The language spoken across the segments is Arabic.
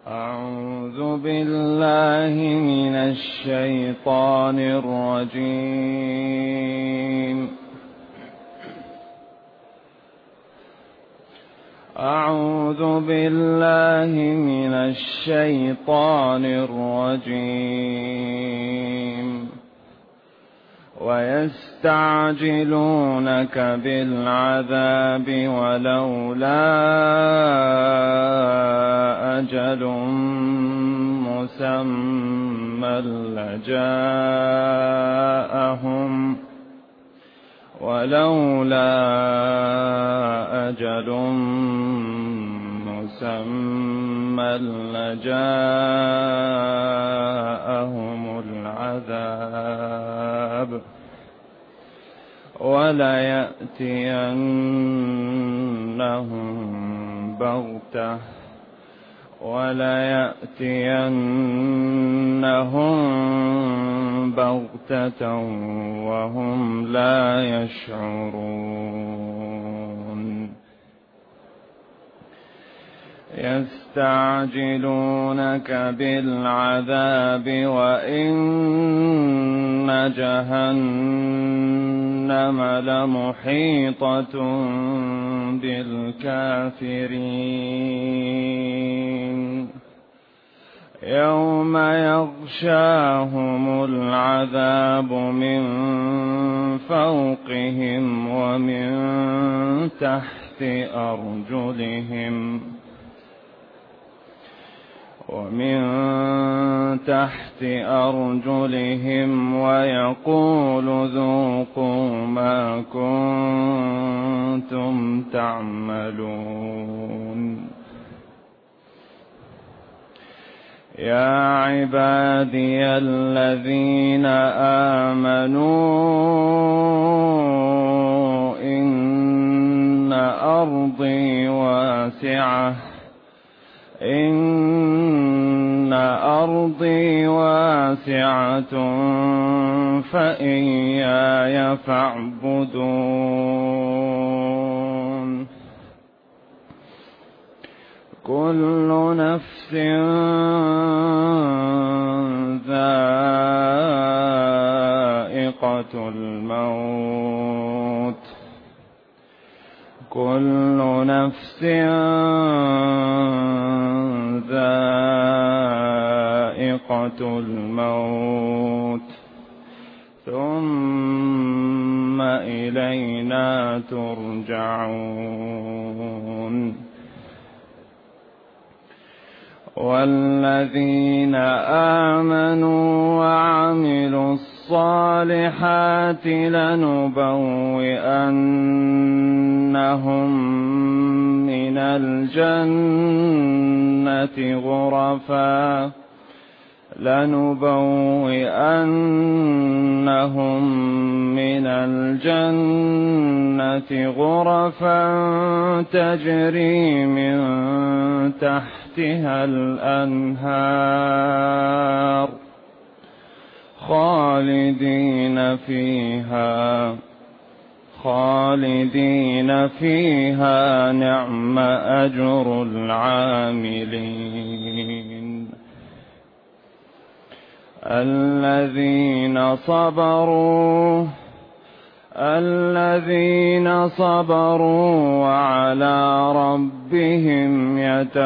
أعوذ بالله من الشيطان الرجيم. أعوذ بالله من الشيطان الرجيم. ويستعجلونك بالعذاب ولولا أجل مسمى لجاءهم العذاب وليأتينهم بغتة وهم لا يشعرون. يستعجلونك بالعذاب وإن جهنم لمحيطة بالكافرين. يوم يغشاهم العذاب من فوقهم ومن تحت أرجلهم ويقول ذوقوا ما كنتم تعملون. يا عبادي الذين آمنوا إن أرضي واسعة فإياي فاعبدون. كل نفس ذائقة الموت ثم إلينا ترجعون. والذين آمنوا وعملوا الصالحات لنبوئنهم من الجنة غرفا تجري من تحتها الأنهار خالدين فيها نعم أجر العاملين. الذين صبروا وعلى ربهم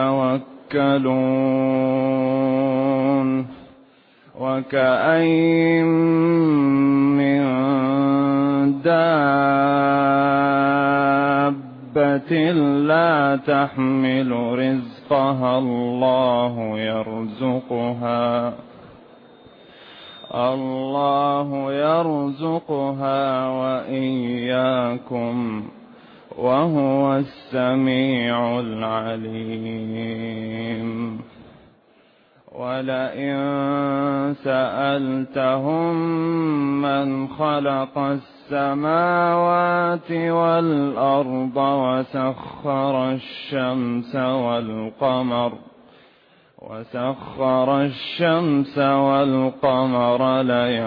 يتوكلون. وكأين من دابة لا تحمل رزقها الله يرزقها وإياكم وهو السميع العليم. ولئن سألتهم من خلق السماوات والأرض وسخر الشمس والقمر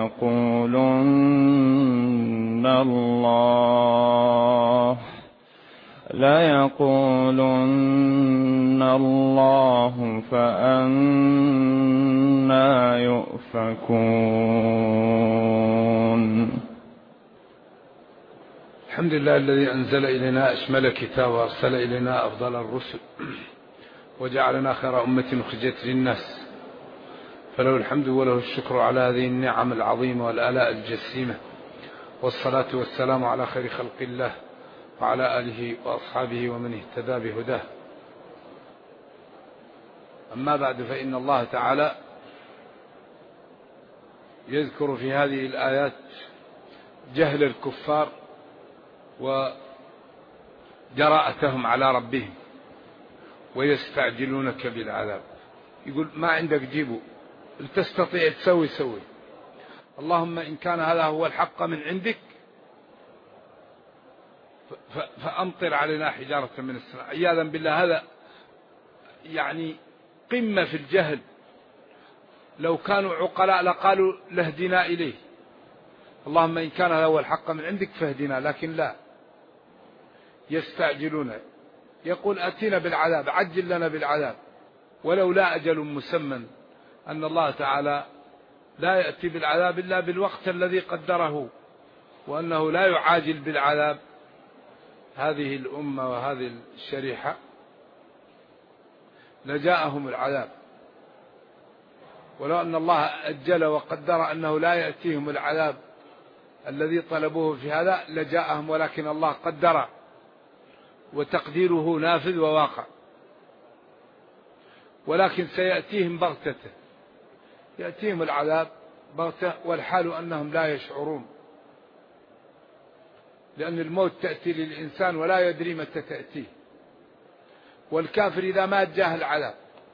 ليقولن الله فأنى يؤفكون. الحمد لله الذي أنزل إلينا أشمل كتاب وأرسل إلينا أفضل الرسل وجعلنا خير أمة أخرجت للناس، فله الحمد وله الشكر على هذه النعم العظيمة والآلاء الجسيمة، والصلاة والسلام على خير خلق الله وعلى آله وأصحابه ومن اهتدى بهداه. أما بعد، فإن الله تعالى يذكر في هذه الآيات جهل الكفار وجراءتهم على ربهم، ويستعجلونك بالعذاب. يقول ما عندك جيبه، تستطيع تسوي سوي، اللهم إن كان هذا هو الحق من عندك فأمطر علينا حجارة من السماء. عياذا بالله، هذا يعني قمة في الجهل. لو كانوا عقلاء لقالوا لاهدنا إليه، اللهم إن كان هذا هو الحق من عندك فاهدنا، لكن لا، يستعجلون، يقول أتينا بالعذاب، عجل لنا بالعذاب، ولو لا أجل مسمى، أن الله تعالى لا يأتي بالعذاب إلا بالوقت الذي قدره، وأنه لا يعاجل بالعذاب هذه الأمة وهذه الشريحة لجاءهم العذاب. ولو أن الله أجل وقدر أنه لا يأتيهم العذاب الذي طلبوه في هذا لجاءهم، ولكن الله قدر وتقديره نافذ وواقع، ولكن سيأتيهم بغتة، يأتيهم العذاب بغتة والحال أنهم لا يشعرون، لأن الموت تأتي للإنسان ولا يدري متى تأتيه. والكافر إذا مات جاه العذاب،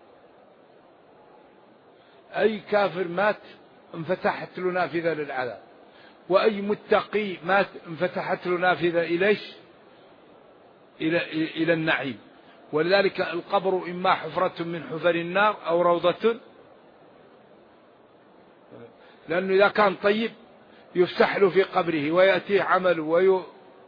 أي كافر مات انفتحت له نافذة للعذاب، وأي متقي مات انفتحت له نافذة إليش؟ إلى النعيم. ولذلك القبر إما حفرة من حفر النار أو روضة، لأنه إذا كان طيب يفسح له في قبره ويأتيه عمله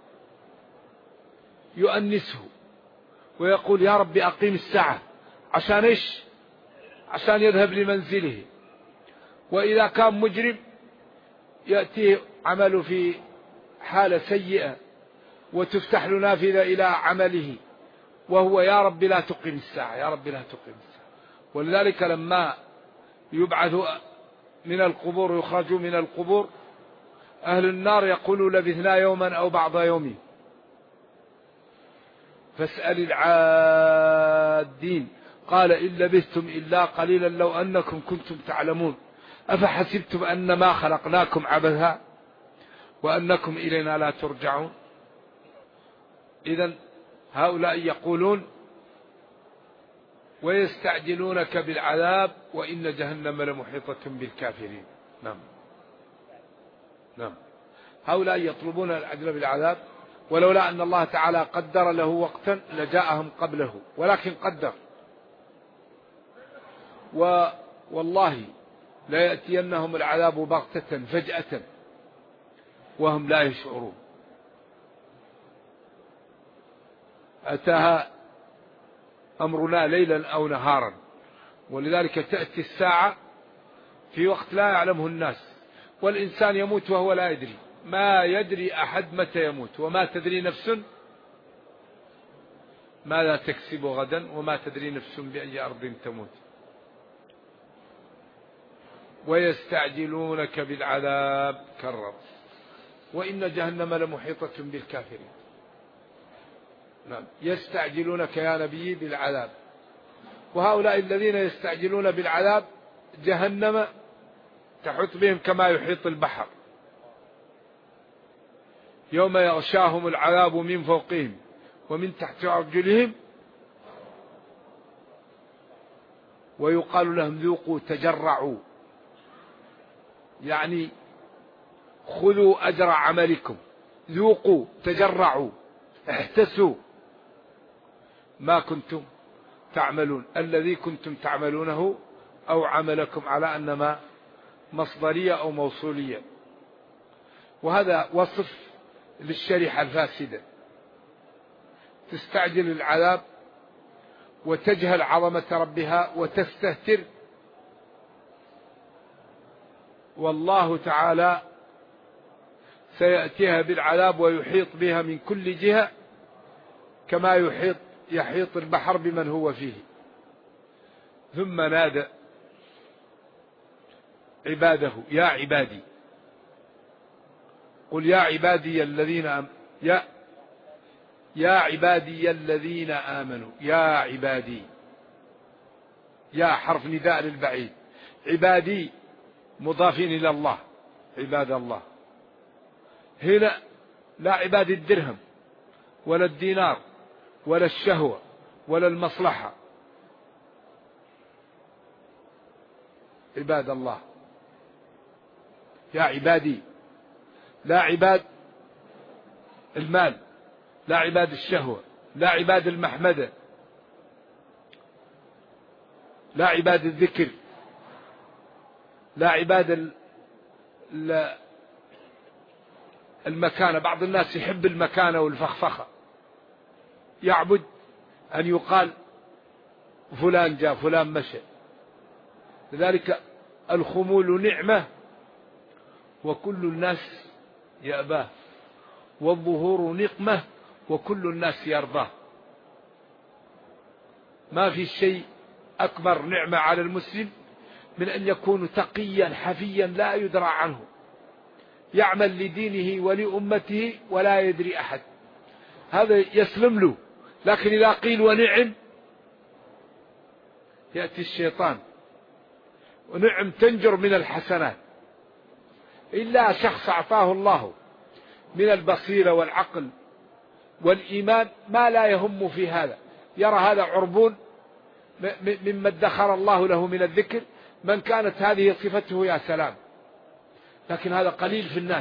ويؤنسه ويقول يا رب أقيم الساعة، عشان إيش؟ عشان يذهب لمنزله. وإذا كان مجرم يأتيه عمله في حالة سيئة وتفتح له نافذة إلى عمله، وهو يا رب لا تقيم الساعة، يا رب لا تقيم الساعة. ولذلك لما يبعث من القبور، يخرجوا من القبور، أهل النار يقولوا لبثنا يوما أو بعض يوم، فاسأل العادين قال إن لبثتم إلا قليلا لو أنكم كنتم تعلمون أفحسبتم أنما خلقناكم عبثا وأنكم إلينا لا ترجعون. إذن هؤلاء يقولون ويستعجلونك بالعذاب وإن جهنم لمحيطة بالكافرين. نعم، هؤلاء يطلبون العجل بالعذاب، ولولا أن الله تعالى قدر له وقتا لجاءهم قبله، ولكن قدر. والله لا يأتينهم العذاب بغتة فجأة وهم لا يشعرون. أتاها أمرنا ليلا أو نهارا، ولذلك تأتي الساعة في وقت لا يعلمه الناس، والإنسان يموت وهو لا يدري، ما يدري أحد متى يموت، وما تدري نفس ماذا تكسب غدا، وما تدري نفس بأي أرض تموت. ويستعجلونك بالعذاب كرر وإن جهنم لمحيطة بالكافرين. نعم، يستعجلونك يا نبي بالعذاب، وهؤلاء الذين يستعجلون بالعذاب جهنم تحط بهم كما يحيط البحر، يوم يغشاهم العذاب من فوقهم ومن تحت أرجلهم ويقال لهم ذوقوا تجرعوا، يعني خذوا أجر عملكم، ذوقوا تجرعوا احتسوا ما كنتم تعملون، الذي كنتم تعملونه أو عملكم على أنما مصدرية أو موصولية. وهذا وصف للشريحة الفاسدة، تستعجل العذاب وتجهل عظمة ربها وتستهتر، والله تعالى سيأتيها بالعذاب ويحيط بها من كل جهة كما يحيط البحر بمن هو فيه. ثم نادى عباده يا عبادي، قل يا عبادي الذين يا عبادي الذين آمنوا. يا عبادي، يا حرف نداء للبعيد، عبادي مضافين إلى الله، عباد الله. هنا لا عباد الدرهم ولا الدينار ولا الشهوة ولا المصلحة، عباد الله. يا عبادي، لا عباد المال، لا عباد الشهوة، لا عباد المحمدة، لا عباد الذكر، لا عباد المكانة. بعض الناس يحب المكانة والفخفخة، يعبد أن يقال فلان جاء فلان مشى. لذلك الخمول نعمة وكل الناس يأباه، والظهور نقمة وكل الناس يرضاه. ما في شيء أكبر نعمة على المسلم من أن يكون تقيا حفيا لا يدرى عنه، يعمل لدينه ولأمته ولا يدري أحد، هذا يسلم له. لكن إذا قيل ونعم يأتي الشيطان، ونعم تنجر من الحسنات، إلا شخص أعطاه الله من البصيرة والعقل والإيمان ما لا يهم في هذا، يرى هذا عربون مما ادخر الله له من الذكر، من كانت هذه صفته يا سلام. لكن هذا قليل في الناس.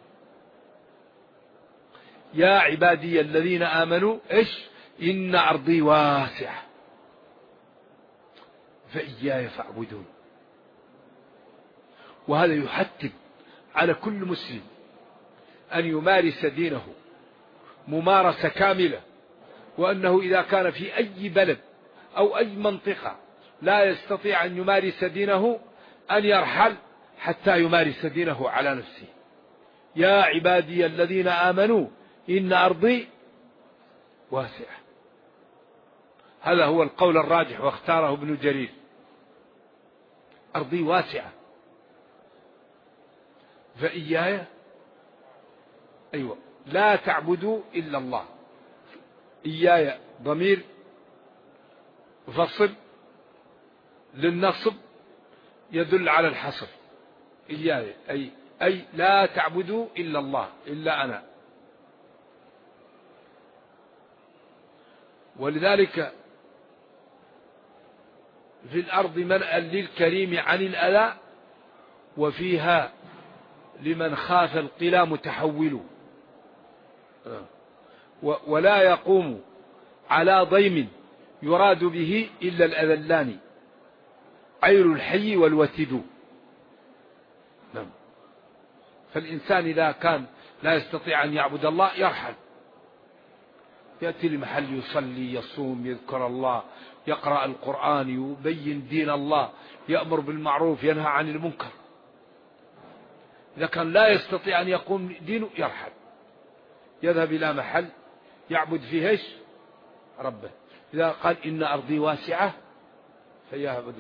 يا عبادي الذين آمنوا إيش؟ إن أرضي واسعة فإياي فاعبدون. وهذا يحتم على كل مسلم أن يمارس دينه ممارسة كاملة، وأنه إذا كان في أي بلد أو أي منطقة لا يستطيع أن يمارس دينه أن يرحل حتى يمارس دينه على نفسه. يا عبادي الذين آمنوا إن أرضي واسعة، هذا هو القول الراجح واختاره ابن جرير. أرضي واسعة فإياي، أيوة، لا تعبدوا إلا الله. إياي ضمير فصل للنصب يدل على الحصر. إياي أي لا تعبدوا إلا الله، إلا أنا. ولذلك في الأرض منأى للكريم عن الأذى، وفيها لمن خاف القلا متحول. ولا يقوم على ضيم يراد به إلا الأذلان، عير الحي والوتد. فالإنسان إذا كان لا يستطيع أن يعبد الله يرحل، يأتي لمحل يصلي يصوم يذكر الله يقرأ القرآن يبين دين الله يأمر بالمعروف ينهى عن المنكر. إذا كان لا يستطيع أن يقوم دينه يرحل، يذهب إلى محل يعبد فيه إيش؟ ربه. إذا قال إن أرضي واسعة فيعبد.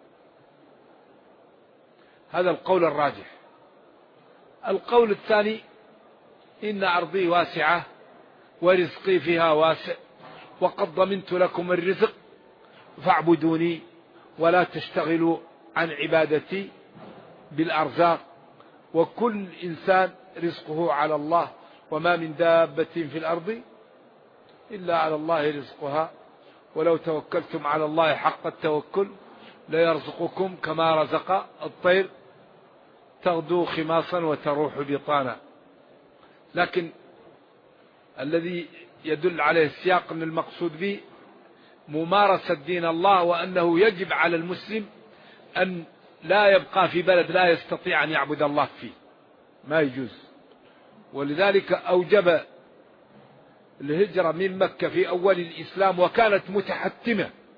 هذا القول الراجح. القول الثاني إن أرضي واسعة ورزقي فيها واسع، وقد ضمنت لكم الرزق فاعبدوني ولا تشتغلوا عن عبادتي بالأرزاق، وكل إنسان رزقه على الله، وما من دابة في الأرض إلا على الله رزقها، ولو توكلتم على الله حق التوكل ليرزقكم كما رزق الطير تغدو خماصا وتروح بطانا. لكن الذي يدل عليه السياق أن المقصود به ممارسة دين الله، وأنه يجب على المسلم أن لا يبقى في بلد لا يستطيع أن يعبد الله فيه، ما يجوز. ولذلك أوجب الهجرة من مكة في أول الإسلام، وكانت متحتمة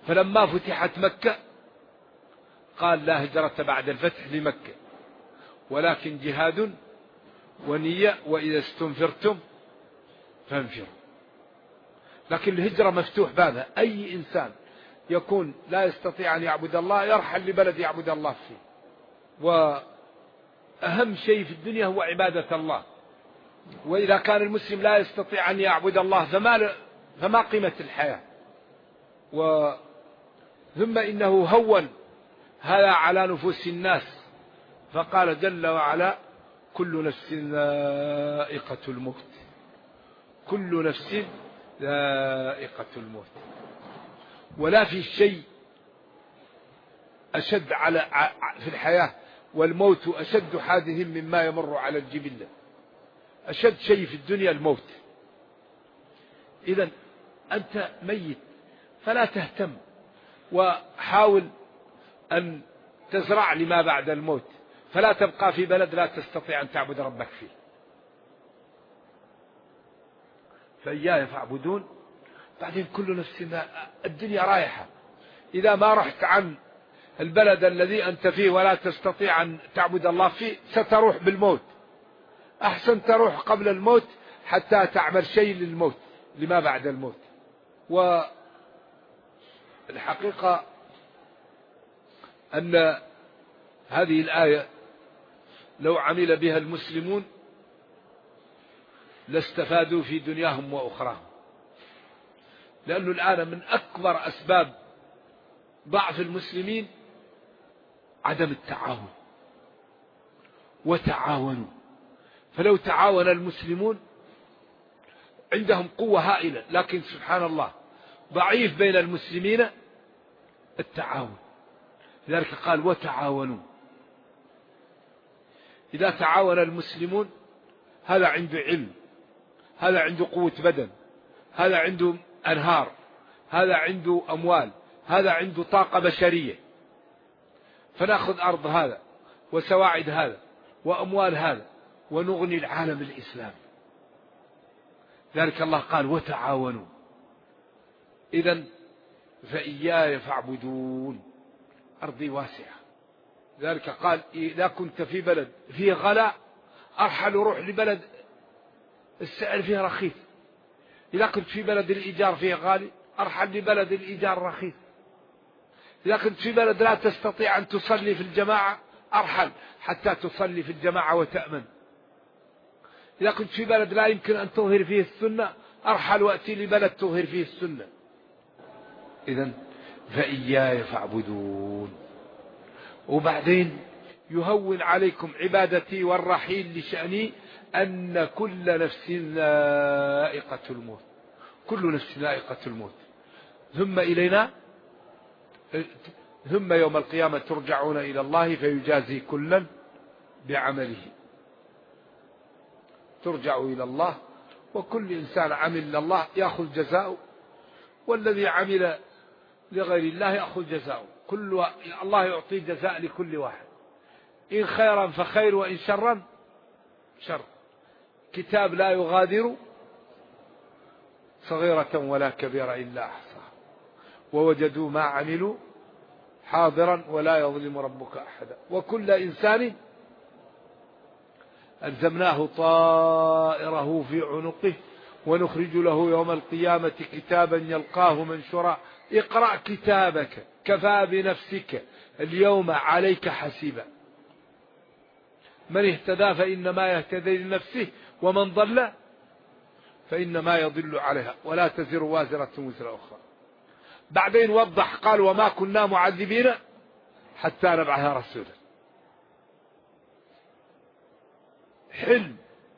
فلما فتحت مكة قال لا هجرة بعد الفتح لمكة ولكن جهاد ونية وإذا استنفرتم فانفروا. لكن الهجرة مفتوح بابها، أي إنسان يكون لا يستطيع أن يعبد الله يرحل لبلد يعبد الله فيه. وأهم شيء في الدنيا هو عبادة الله، وإذا كان المسلم لا يستطيع أن يعبد الله فما قيمة الحياة. ثم إنه هون هذا على نفوس الناس، فقال جل وعلا كل نفس ذائقة الموت، كل نفس ذائقة الموت. ولا في شيء أشد في الحياة والموت أشد حادث مما يمر على الجبلة. أشد شيء في الدنيا الموت. إذن أنت ميت فلا تهتم، وحاول أن تزرع لما بعد الموت، فلا تبقى في بلد لا تستطيع أن تعبد ربك فيه. فإياي فاعبدون. بعدين كل نفس الدنيا رايحة، إذا ما رحت عن البلد الذي أنت فيه ولا تستطيع أن تعبد الله فيه ستروح بالموت. أحسن تروح قبل الموت حتى تعمل شيء للموت لما بعد الموت. والحقيقة أن هذه الآية لو عمل بها المسلمون لاستفادوا في دنياهم وأخراهم، لأنه الآن من أكبر أسباب ضعف المسلمين عدم التعاون. وتعاونوا، فلو تعاون المسلمون عندهم قوة هائلة، لكن سبحان الله ضعيف بين المسلمين التعاون. لذلك قال وتعاونوا. إذا تعاون المسلمون هذا عنده علم، هذا عنده قوة بدن، هذا عنده أنهار، هذا عنده أموال، هذا عنده طاقة بشرية، فنأخذ أرض هذا وسواعد هذا وأموال هذا ونغني العالم الإسلامي. ذلك الله قال وتعاونوا. إذن فإياي فاعبدون. أرضي واسعة. ذلك قال إذا كنت في بلد فيه غلاء أرحل روح لبلد السعر فيه رخيص. إذا كنت في بلد الإيجار فيه غالي أرحل لبلد الإيجار رخيص. إذا كنت في بلد لا تستطيع أن تصلي في الجماعة أرحل حتى تصلي في الجماعة وتأمن. إذا كنت في بلد لا يمكن أن تظهر فيه السنة أرحل وأتي لبلد تظهر فيه السنة. إذن فإياي فاعبدون. وبعدين يهون عليكم عبادتي والرحيل لشأني أن كل نفس ذائقة الموت، كل نفس ذائقة الموت، ثم إلينا، ثم يوم القيامة ترجعون إلى الله فيجازي كلا بعمله. ترجع إلى الله وكل إنسان عمل لله يأخذ جزاؤه، والذي عمل لغير الله يأخذ جزاؤه. الله يعطي جزاء لكل واحد، إن خيرا فخير وإن شرا شر. كتاب لا يغادر صغيرة ولا كبيرة إلا أحصاها ووجدوا ما عملوا حاضرا ولا يظلم ربك أحدا. وكل إنسان ألزمناه طائره في عنقه ونخرج له يوم القيامة كتابا يلقاه منشورا اقرأ كتابك كفى بنفسك اليوم عليك حسيبا. من اهتدى فإنما يهتدي لنفسه ومن ضل فإنما يضل عليها ولا تزر وازرة وزر أخرى. بعدين وضح قال وما كنا معذبين حتى نبعث رسولا. حلم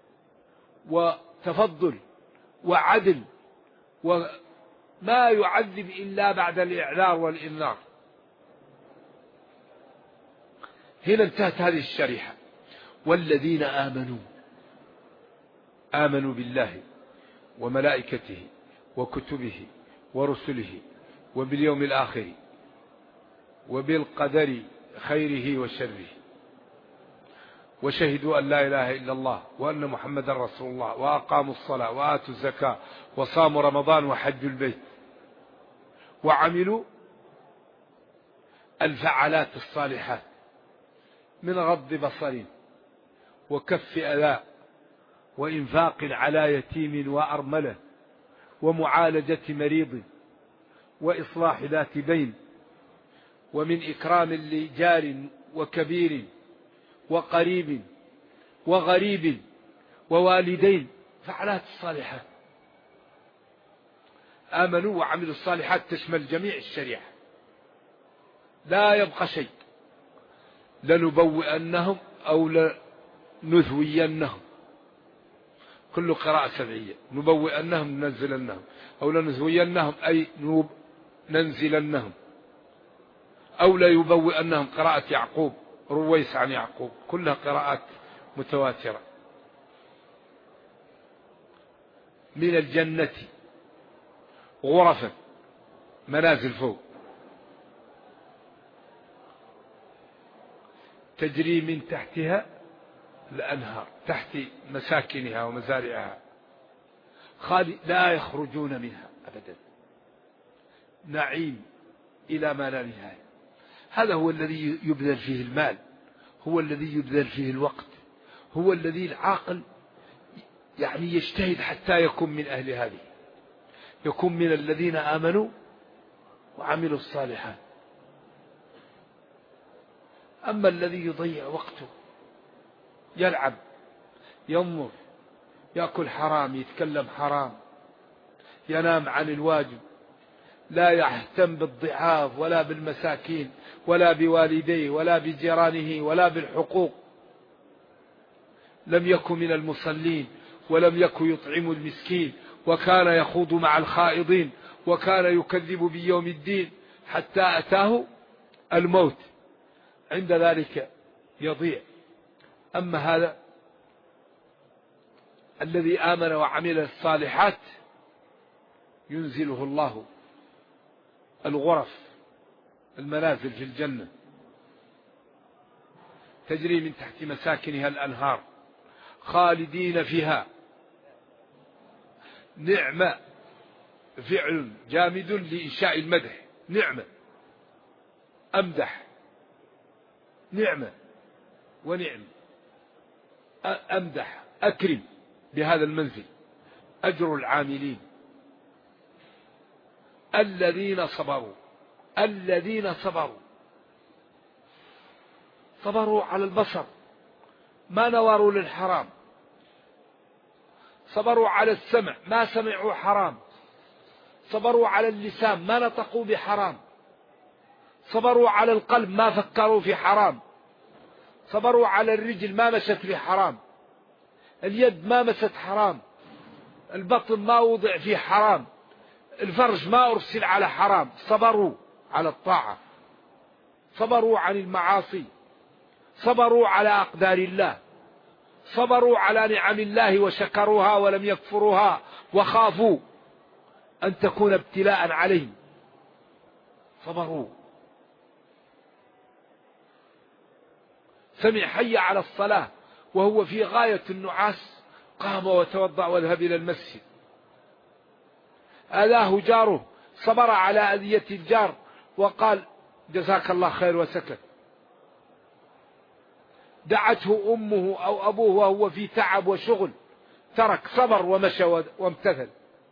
وتفضل وعدل، وما يعذب إلا بعد الإعذار والإنذار. هنا انتهت هذه الشريحة. والذين آمنوا بالله وملائكته وكتبه ورسله وباليوم الآخر وبالقدر خيره وشره وشهدوا أن لا إله إلا الله وأن محمد رسول الله وأقاموا الصلاة وآتوا الزكاة وصاموا رمضان وحجوا البيت وعملوا الفعالات الصالحات من غض بصر وكف أذى وإنفاق على يتيم وأرملة ومعالجة مريض وإصلاح ذات بين ومن إكرام لجار وكبير وقريب وغريب ووالدين. فعلات الصالحات آمنوا وعملوا الصالحات تشمل جميع الشريعة لا يبقى شيء. لنبوئنهم أو لنثوينهم، كل قراءة سبعية. نبوئنهم ننزلنهم، أو لنثوينهم أي ننزلنهم، أو ليبوئنهم قراءة يعقوب رويس عن يعقوب، كلها قراءات متواترة. من الجنة غرفا منازل فوق تجري من تحتها الأنهار، تحت مساكنها ومزارعها، لا يخرجون منها أبدا، نعيم إلى ما لا نهاية. هذا هو الذي يبذل فيه المال، هو الذي يبذل فيه الوقت، هو الذي العاقل يعني يجتهد حتى يكون من أهل هذه، يكون من الذين آمنوا وعملوا الصالحات. أما الذي يضيع وقته يلعب ينظر يأكل حرام يتكلم حرام ينام عن الواجب، لا يهتم بالضعاف ولا بالمساكين ولا بوالديه ولا بجيرانه ولا بالحقوق، لم يكن من المصلين ولم يكن يطعم المسكين، وكان يخوض مع الخائضين، وكان يكذب بيوم الدين حتى أتاه الموت، عند ذلك يضيع. أما هذا الذي آمن وعمل الصالحات ينزله الله الغرف المنازل في الجنة تجري من تحت مساكنها الأنهار خالدين فيها. نعمة فعل جامد لإنشاء المدح، نعمة أمدح، نعمة ونعم، أمدح أكرم بهذا المنزل. أجر العاملين الذين صبروا، الذين صبروا على البصر ما نوروا للحرام، صبروا على السمع ما سمعوا حرام، صبروا على اللسان ما نطقوا بحرام، صبروا على القلب ما فكروا في حرام، صبروا على الرجل ما مشت في حرام، اليد ما مست حرام، البطن ما وضع في حرام، الفرج ما أرسل على حرام، صبروا على الطاعة، صبروا عن المعاصي، صبروا على أقدار الله، صبروا على نعم الله وشكروها ولم يكفروها وخافوا أن تكون ابتلاء عليهم، صبروا. سمع حي على الصلاة وهو في غاية النعاس قام وتوضأ وذهب إلى المسجد. آذاه جاره صبر على أذية الجار وقال جزاك الله خير وسكت. دعته أمه أو أبوه وهو في تعب وشغل ترك، صبر ومشى وامتثل.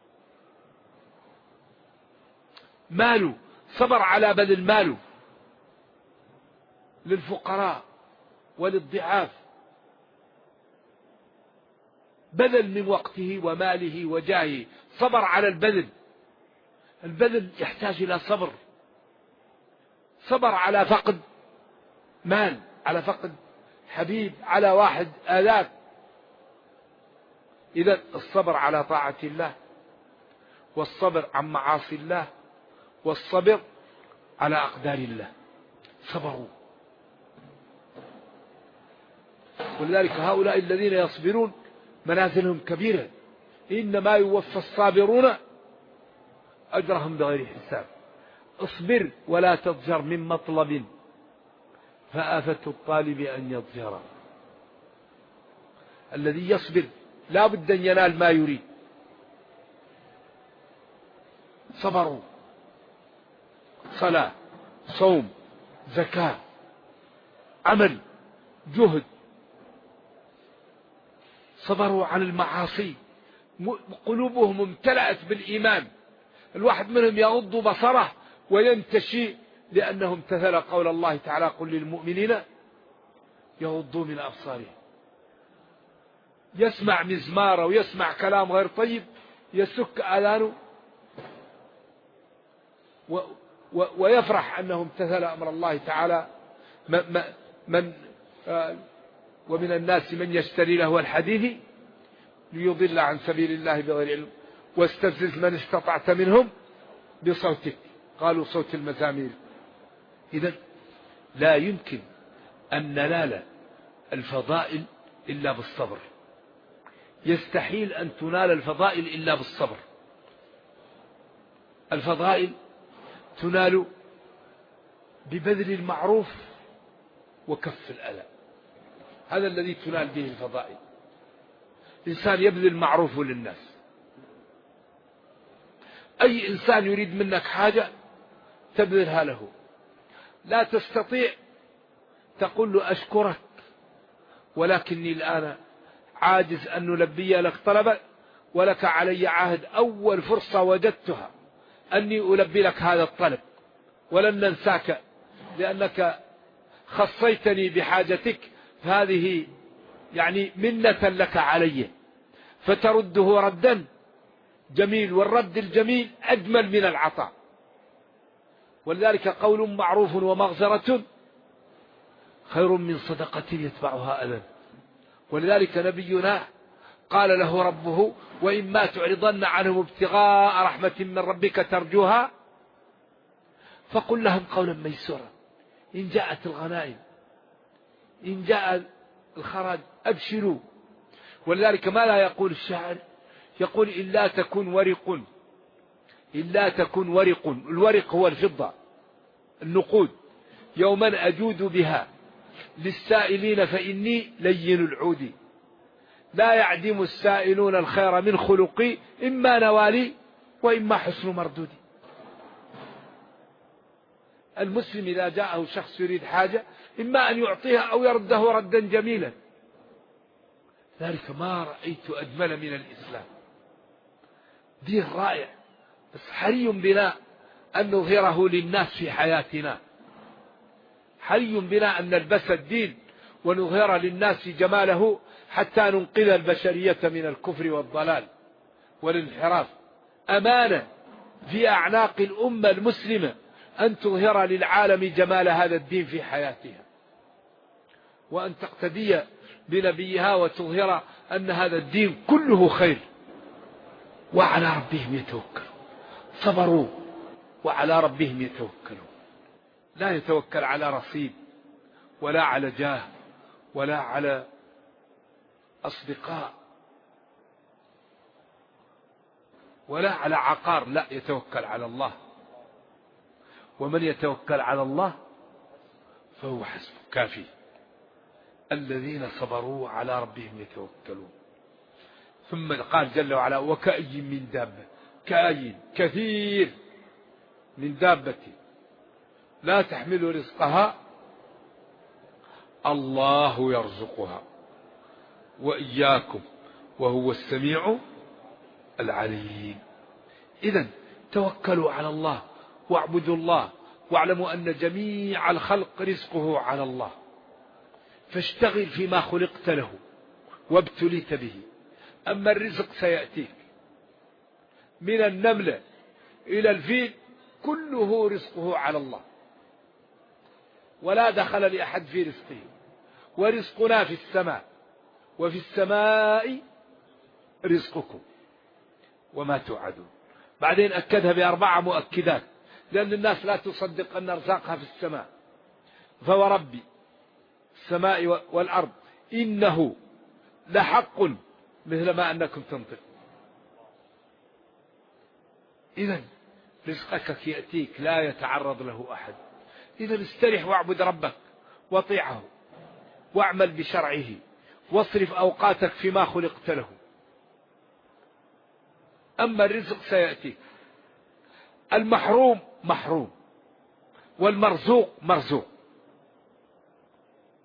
ماله صبر على بذل ماله للفقراء وللضعاف، بذل من وقته وماله وجاهه، صبر على البذل. البذل يحتاج إلى صبر، صبر على فقد مال، على فقد حبيب، على واحد آلاف. إذا الصبر على طاعة الله، والصبر عن معاصي الله، والصبر على أقدار الله، صبروا. ولذلك هؤلاء الذين يصبرون منازلهم كبيرة، إنما يوفى الصابرون أجرهم بغير حساب. اصبر ولا تضجر من مطلب فآفة الطالب أن يضجر. الذي يصبر لا بد أن ينال ما يريد. صبروا، صلاة، صوم، زكاة، عمل، جهد، صبروا عن المعاصي، قلوبهم امتلأت بالإيمان. الواحد منهم يغض بصره وينتشي لأنه امتثل قول الله تعالى: قل للمؤمنين يغضوا من أبصارهم. يسمع مزمار ويسمع كلام غير طيب يسك آذانه ويفرح أنه امتثل أمر الله تعالى. ومن الناس من يشتري له الحديث ليضل عن سبيل الله بغير علم واستفزز من استطعت منهم بصوتك. قالوا صوت المزامير. إذن لا يمكن أن ننال الفضائل إلا بالصبر. يستحيل أن تنال الفضائل إلا بالصبر. الفضائل تنال ببذل المعروف وكف الأذى. هذا الذي تنال به الفضائل. إنسان يبذل المعروف للناس. أي إنسان يريد منك حاجة تبذلها له. لا تستطيع تقول له أشكرك ولكني الآن عاجز أن نلبي لك طلبا ولك علي عهد. أول فرصة وجدتها أني ألبي لك هذا الطلب ولن ننساك لأنك خصيتني بحاجتك، هذه يعني منة لك علي، فترده ردا جميل، والرد الجميل أجمل من العطاء. ولذلك قول معروف ومغفرة خير من صدقة يتبعها أذى. ولذلك نبينا قال له ربه: وإما تعرضن عنهم ابتغاء رحمة من ربك ترجوها فقل لهم قولا ميسورا. إن جاءت الغنائم، إن جاء الخراج، أبشروا. ولذلك ما لا يقول الشاعر؟ يقول: إلا تكن ورق، إلا تكن ورق. الورق هو الفضة، النقود. يوما أجود بها للسائلين فإني لين العود. لا يعدم السائلون الخير من خلقي، إما نوالي وإما حسن مردودي. المسلم إذا جاءه شخص يريد حاجة إما أن يعطيها أو يرده ردا جميلا. ذلك ما رأيت أجمل من الإسلام. دين رائع، بس حري بنا أن نظهره للناس في حياتنا. حري بنا أن نلبس الدين ونظهر للناس جماله حتى ننقذ البشرية من الكفر والضلال والانحراف. أمانة في أعناق الأمة المسلمة أن تظهر للعالم جمال هذا الدين في حياتها، وأن تقتدي بنبيها وتظهر أن هذا الدين كله خير. وعلى ربهم يتوكلون. صبروا وعلى ربهم يتوكلون. لا يتوكل على رصيد ولا على جاه ولا على أصدقاء ولا على عقار، لا، يتوكل على الله. ومن يتوكل على الله فهو حسبه، كافي. الذين صبروا على ربهم يتوكلون. ثم قال جل وعلا: وكأي من دابة. كأي، كثير من دابة لا تحمل رزقها الله يرزقها وإياكم وهو السميع العليم. إذن توكلوا على الله واعبدوا الله واعلموا أن جميع الخلق رزقه على الله. فاشتغل فيما خلقت له وابتليت به. أما الرزق سيأتيك من النملة إلى الفيل كله رزقه على الله، ولا دخل لأحد في رزقه. ورزقنا في السماء، وفي السماء رزقكم وما توعدون. بعدين أكدها ب4 مؤكدات، لأن الناس لا تصدق أن أرزاقها في السماء. فوربي السماء والأرض إنه لحق مثل ما أنكم تنطق. إذن رزقك يأتيك لا يتعرض له أحد. إذن استرح واعبد ربك واطيعه واعمل بشرعه واصرف أوقاتك فيما خلقت له. أما الرزق سيأتيك. المحروم محروم والمرزوق مرزوق.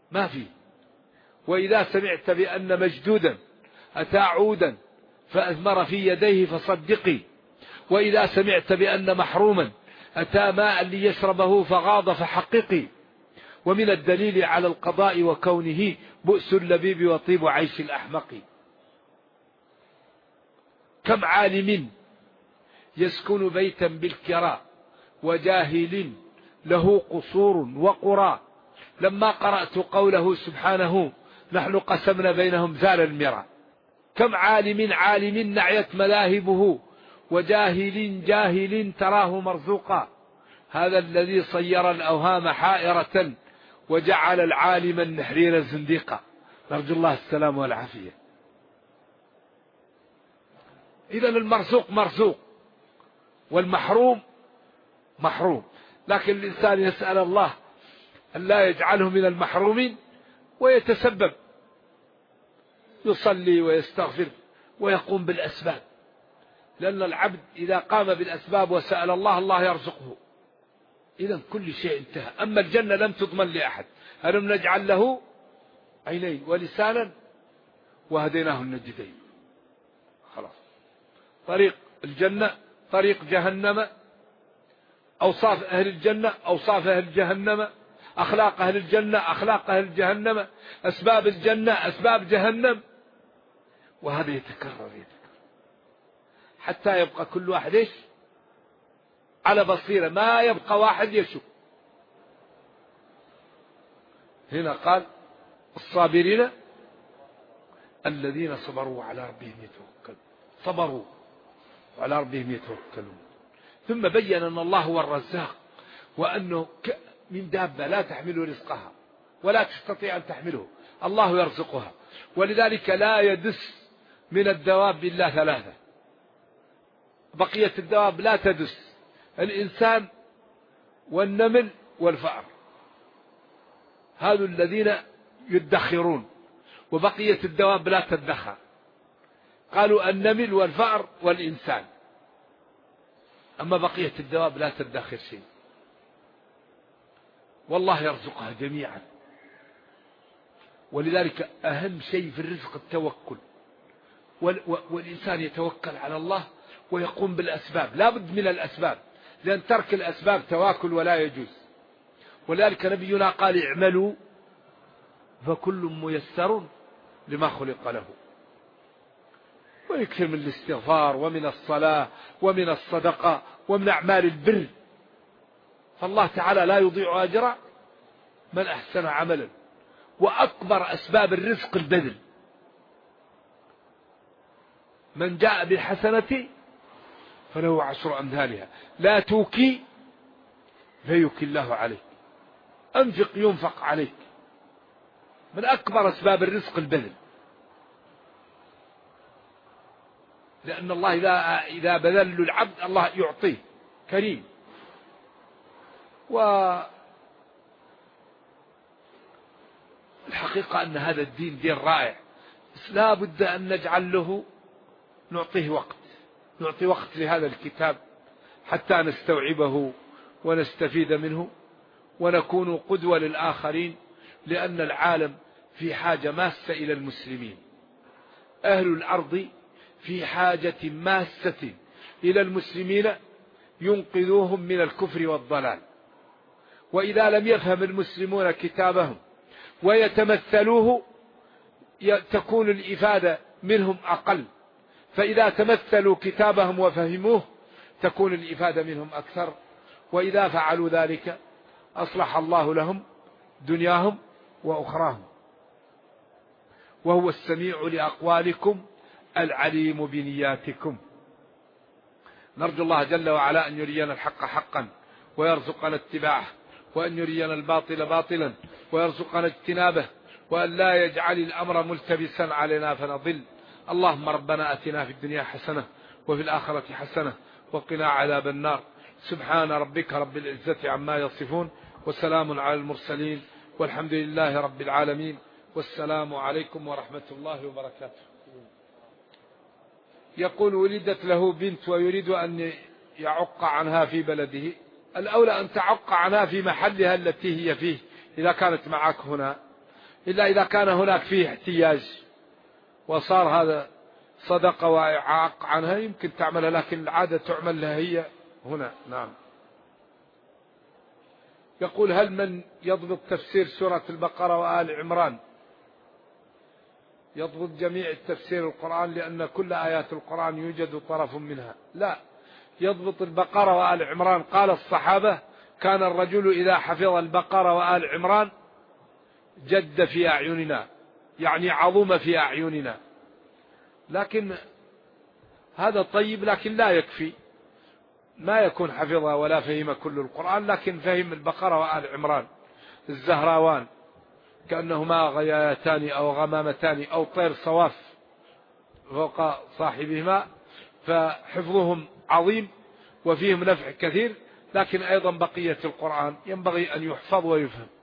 ما في. وإذا سمعت بأن مجدودا أتى عودا فأثمر في يديه فصدقي، وإذا سمعت بأن محروما أتى ماء ليشربه فغاض فحققي. ومن الدليل على القضاء وكونه بؤس اللبيب وطيب عيش الأحمق. كم عالم يسكن بيتا بالكراء وجاهل له قصور وقرى، لما قرأت قوله سبحانه نحن قسمنا بينهم زال المرى. كم عالم نعيت ملاهبه وجاهل جاهل تراه مرزوقا، هذا الذي صير الأوهام حائرة وجعل العالم النحرير زنديقا. نرجو الله السلام والعافية. إذن المرزوق مرزوق والمحروم محروم، لكن الإنسان يسأل الله أن لا يجعله من المحرومين ويتسبب، يصلي ويستغفر ويقوم بالأسباب، لأن العبد إذا قام بالأسباب وسأل الله الله يرزقه. إذن كل شيء انتهى. أما الجنة لم تضمن لأحد. ألم نجعل له عينين ولسانا وهديناه النجدين. خلاص. طريق الجنة طريق جهنم، أوصاف أهل الجنة أوصاف أهل جهنم، أخلاق أهل الجنة أخلاق أهل جهنم، أسباب الجنة أسباب جهنم، وهذا يتكرر حتى يبقى كل واحد إيش على بصيرة، ما يبقى واحد يشك. هنا قال الصابرين الذين صبروا على ربهم يتوكلون، صبروا وعلى ربهم يتوكلون. ثم بين أن الله هو الرزاق، وأنه من دابة لا تحمل رزقها ولا تستطيع أن تحمله، الله يرزقها. ولذلك لا يدس من الدواب إلا ثلاثة، بقية الدواب لا تدس، الإنسان والنمل والفأر، هذو الذين يدخرون، وبقية الدواب لا تدخر. قالوا النمل والفأر والإنسان، أما بقية الدواب لا تدخر شيء. والله يرزقها جميعا. ولذلك أهم شيء في الرزق التوكل، والإنسان يتوكل على الله ويقوم بالأسباب، لا بد من الأسباب، لأن ترك الأسباب تواكل ولا يجوز. ولذلك نبينا قال اعملوا فكل ميسر لما خلق له. ويكثر من الاستغفار ومن الصلاة ومن الصدقة ومن أعمال البر، فالله تعالى لا يضيع أجر من أحسن عملا. وأكبر أسباب الرزق البذل، من جاء بالحسنة فله 10 أمثالها، لا توكي فيوكي الله عليك، أنفق ينفق عليك. من أكبر أسباب الرزق البذل، لأن الله إذا بذل العبد الله يعطيه كريم. والحقيقة أن هذا الدين دين رائع، بس لا بد أن نجعل له نعطيه وقت، نعطي وقت لهذا الكتاب حتى نستوعبه ونستفيد منه ونكون قدوة للآخرين، لأن العالم في حاجة ماسة إلى المسلمين. أهل الأرض في حاجة ماسة إلى المسلمين ينقذوهم من الكفر والضلال. وإذا لم يفهم المسلمون كتابهم ويتمثلوه تكون الإفادة منهم أقل، فإذا تمثلوا كتابهم وفهموه تكون الإفادة منهم أكثر. وإذا فعلوا ذلك أصلح الله لهم دنياهم وأخراهم، وهو السميع لأقوالكم العليم بنياتكم. نرجو الله جل وعلا أن يرينا الحق حقا ويرزقنا اتباعه، وأن يرينا الباطل باطلا ويرزقنا اجتنابه، وأن لا يجعل الأمر ملتبسا علينا فنضل. اللهم ربنا أتنا في الدنيا حسنة وفي الآخرة حسنة وقنا عذاب النار. سبحان ربك رب العزة عما يصفون، وسلام على المرسلين، والحمد لله رب العالمين، والسلام عليكم ورحمة الله وبركاته. يقول ولدت له بنت ويريد أن يعق عنها في بلده. الأولى أن تعق عنها في محلها التي هي فيه إذا كانت معك هنا، إلا إذا كان هناك فيه احتياج وصار هذا صدقة وإعاق عنها يمكن تعملها، لكن العادة تعمل لها هي هنا. نعم. يقول: هل من يضبط تفسير سورة البقرة وآل عمران يضبط جميع التفسير القرآن، لأن كل آيات القرآن يوجد طرف منها؟ لا، يضبط البقرة وآل عمران. قال الصحابة: كان الرجل إذا حفظ البقرة وآل عمران جد في أعيننا، يعني عظم في أعيننا. لكن هذا طيب، لكن لا يكفي. ما يكون حفظها ولا فهم كل القرآن، لكن فهم البقرة وآل عمران. الزهراوان كأنهما غيايتان أو غمامتان أو طير صواف فوق صاحبهما، فحفظهم عظيم وفيهم نفع كثير. لكن أيضا بقية القرآن ينبغي أن يحفظ ويفهم.